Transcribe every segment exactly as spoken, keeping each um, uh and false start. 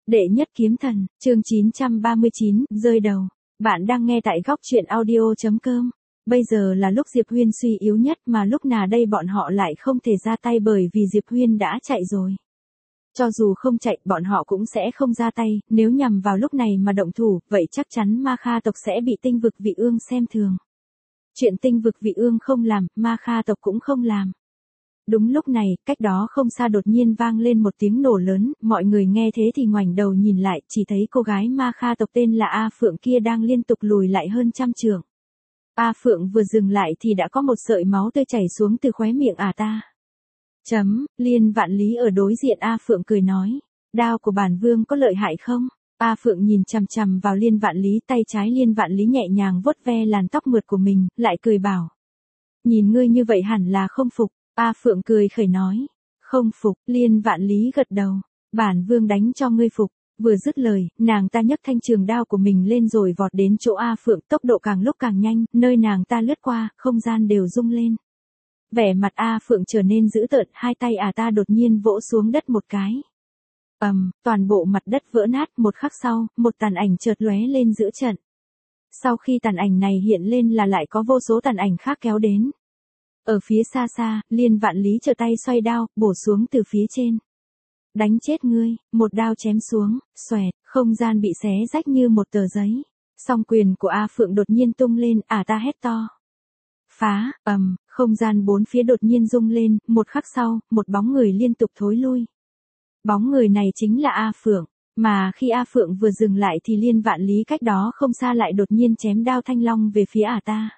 Đệ nhất kiếm thần, chương chín trăm ba mươi chín, rơi đầu. Bạn đang nghe tại góc truyện audio chấm com. Bây giờ là lúc Diệp Huyên suy yếu nhất mà lúc nào đây bọn họ lại không thể ra tay bởi vì Diệp Huyên đã chạy rồi. Cho dù không chạy, bọn họ cũng sẽ không ra tay, nếu nhằm vào lúc này mà động thủ, vậy chắc chắn Ma Kha tộc sẽ bị tinh vực vị ương xem thường. Chuyện tinh vực vị ương không làm, Ma Kha tộc cũng không làm. Đúng lúc này, cách đó không xa đột nhiên vang lên một tiếng nổ lớn, mọi người nghe thế thì ngoảnh đầu nhìn lại, chỉ thấy cô gái Ma Kha tộc tên là A Phượng kia đang liên tục lùi lại hơn trăm trượng. A Phượng vừa dừng lại thì đã có một sợi máu tươi chảy xuống từ khóe miệng ả ta. Chấm, Liên Vạn Lý ở đối diện A Phượng cười nói, đao của bản vương có lợi hại không? A Phượng nhìn chằm chằm vào Liên Vạn Lý, tay trái Liên Vạn Lý nhẹ nhàng vuốt ve làn tóc mượt của mình, lại cười bảo. Nhìn ngươi như vậy hẳn là không phục. A Phượng cười khẩy nói, không phục. Liên Vạn Lý gật đầu, bản vương đánh cho ngươi phục. Vừa dứt lời, nàng ta nhấc thanh trường đao của mình lên rồi vọt đến chỗ A Phượng, tốc độ càng lúc càng nhanh, nơi nàng ta lướt qua, không gian đều rung lên. Vẻ mặt A Phượng trở nên dữ tợn, hai tay ả ta đột nhiên vỗ xuống đất một cái. Ầm, um, toàn bộ mặt đất vỡ nát, một khắc sau, một tàn ảnh chợt lóe lên giữa trận. Sau khi tàn ảnh này hiện lên là lại có vô số tàn ảnh khác kéo đến. Ở phía xa xa, Liên Vạn Lý trở tay xoay đao, bổ xuống từ phía trên. Đánh chết ngươi, một đao chém xuống, xoẹt, không gian bị xé rách như một tờ giấy. Song quyền của A Phượng đột nhiên tung lên, ả ta hét to. Phá, ầm, không gian bốn phía đột nhiên rung lên, một khắc sau, một bóng người liên tục thối lui. Bóng người này chính là A Phượng, mà khi A Phượng vừa dừng lại thì Liên Vạn Lý cách đó không xa lại đột nhiên chém đao thanh long về phía ả ta.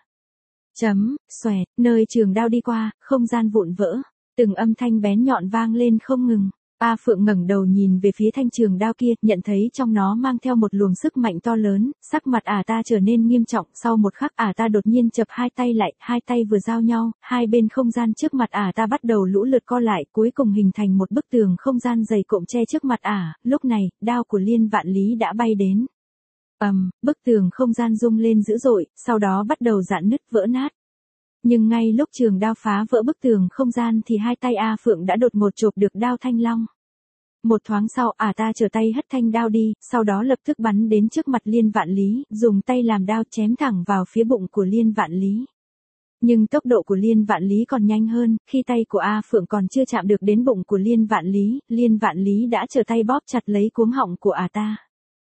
Chấm, xoẹt, nơi trường đao đi qua, không gian vụn vỡ, từng âm thanh bén nhọn vang lên không ngừng. A Phượng ngẩng đầu nhìn về phía thanh trường đao kia, nhận thấy trong nó mang theo một luồng sức mạnh to lớn, sắc mặt ả ta trở nên nghiêm trọng, sau một khắc ả ta đột nhiên chập hai tay lại, hai tay vừa giao nhau, hai bên không gian trước mặt ả ta bắt đầu lũ lượt co lại, cuối cùng hình thành một bức tường không gian dày cộm che trước mặt ả, lúc này, đao của Liên Vạn Lý đã bay đến. Ầm, um, bức tường không gian rung lên dữ dội, sau đó bắt đầu rạn nứt vỡ nát. Nhưng ngay lúc trường đao phá vỡ bức tường không gian thì hai tay A Phượng đã đột ngột chộp được đao thanh long. Một thoáng sau ả ta trở tay hất thanh đao đi, sau đó lập tức bắn đến trước mặt Liên Vạn Lý, dùng tay làm đao chém thẳng vào phía bụng của Liên Vạn Lý. Nhưng tốc độ của Liên Vạn Lý còn nhanh hơn, khi tay của A Phượng còn chưa chạm được đến bụng của Liên Vạn Lý, Liên Vạn Lý đã trở tay bóp chặt lấy cuống họng của ả ta.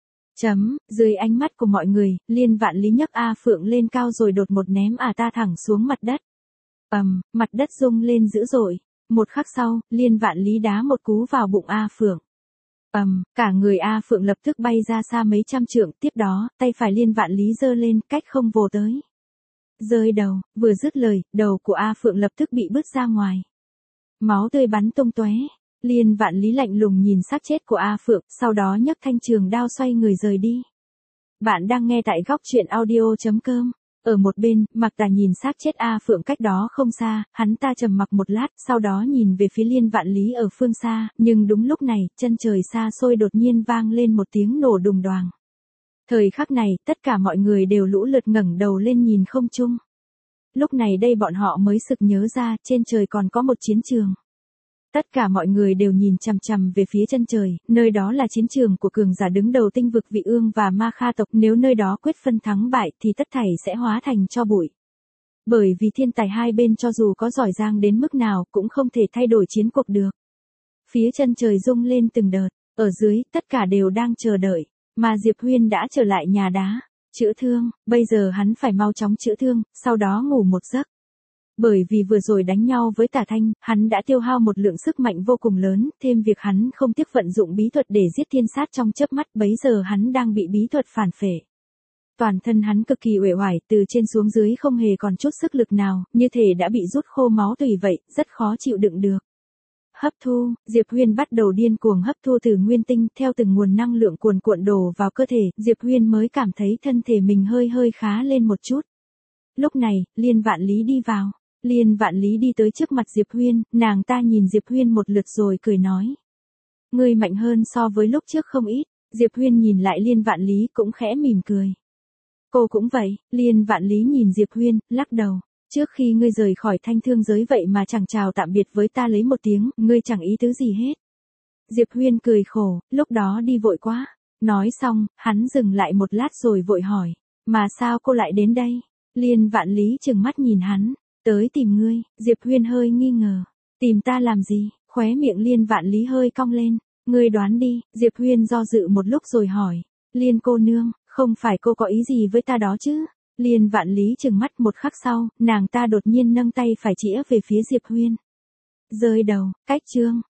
Chấm, dưới ánh mắt của mọi người, Liên Vạn Lý nhấc A Phượng lên cao rồi đột một ném ả ta thẳng xuống mặt đất. Ầm, um, mặt đất rung lên dữ dội. Một khắc sau, Liên Vạn Lý đá một cú vào bụng A Phượng. Ầm, um, cả người A Phượng lập tức bay ra xa mấy trăm trượng, tiếp đó, tay phải Liên Vạn Lý giơ lên, cách không vồ tới. Rơi đầu, vừa dứt lời, đầu của A Phượng lập tức bị bứt ra ngoài. Máu tươi bắn tung tóe. Liên Vạn Lý lạnh lùng nhìn xác chết của A Phượng, sau đó nhấc thanh trường đao xoay người rời đi. Bạn đang nghe tại góc truyện audio chấm com. Ở một bên, Mạc Tà nhìn xác chết A Phượng cách đó không xa, hắn ta trầm mặc một lát, sau đó nhìn về phía Liên Vạn Lý ở phương xa, nhưng đúng lúc này, chân trời xa xôi đột nhiên vang lên một tiếng nổ đùng đoàng. Thời khắc này, tất cả mọi người đều lũ lượt ngẩng đầu lên nhìn không trung. Lúc này đây bọn họ mới sực nhớ ra, trên trời còn có một chiến trường. Tất cả mọi người đều nhìn chằm chằm về phía chân trời, nơi đó là chiến trường của cường giả đứng đầu tinh vực vị ương và Ma Kha tộc, nếu nơi đó quyết phân thắng bại thì tất thảy sẽ hóa thành tro bụi. Bởi vì thiên tài hai bên cho dù có giỏi giang đến mức nào cũng không thể thay đổi chiến cuộc được. Phía chân trời rung lên từng đợt, ở dưới tất cả đều đang chờ đợi, mà Diệp Huyên đã trở lại nhà đá, chữa thương, bây giờ hắn phải mau chóng chữa thương, sau đó ngủ một giấc. Bởi vì vừa rồi đánh nhau với Tả Thanh, hắn đã tiêu hao một lượng sức mạnh vô cùng lớn, thêm việc hắn không tiếc vận dụng bí thuật để giết thiên sát trong chớp mắt, bấy giờ hắn đang bị bí thuật phản phệ. Toàn thân hắn cực kỳ uể oải, từ trên xuống dưới không hề còn chút sức lực nào, như thể đã bị rút khô máu tùy vậy, rất khó chịu đựng được. Hấp thu, Diệp Huyên bắt đầu điên cuồng hấp thu từ nguyên tinh, theo từng nguồn năng lượng cuồn cuộn đổ vào cơ thể, Diệp Huyên mới cảm thấy thân thể mình hơi hơi khá lên một chút. Lúc này, Liên Vạn Lý đi vào. Liên Vạn Lý đi tới trước mặt Diệp Huyên, nàng ta nhìn Diệp Huyên một lượt rồi cười nói. Ngươi mạnh hơn so với lúc trước không ít, Diệp Huyên nhìn lại Liên Vạn Lý cũng khẽ mỉm cười. Cô cũng vậy, Liên Vạn Lý nhìn Diệp Huyên, lắc đầu. Trước khi ngươi rời khỏi thanh thương giới vậy mà chẳng chào tạm biệt với ta lấy một tiếng, ngươi chẳng ý tứ gì hết. Diệp Huyên cười khổ, lúc đó đi vội quá. Nói xong, hắn dừng lại một lát rồi vội hỏi. Mà sao cô lại đến đây? Liên Vạn Lý trừng mắt nhìn hắn. Tới tìm ngươi. Diệp Huyên hơi nghi ngờ. Tìm ta làm gì? Khóe miệng Liên Vạn Lý hơi cong lên. Ngươi đoán đi. Diệp Huyên do dự một lúc rồi hỏi. Liên cô nương, không phải cô có ý gì với ta đó chứ? Liên Vạn Lý trừng mắt một khắc sau, nàng ta đột nhiên nâng tay phải chĩa về phía Diệp Huyên. Rơi đầu, cách chương.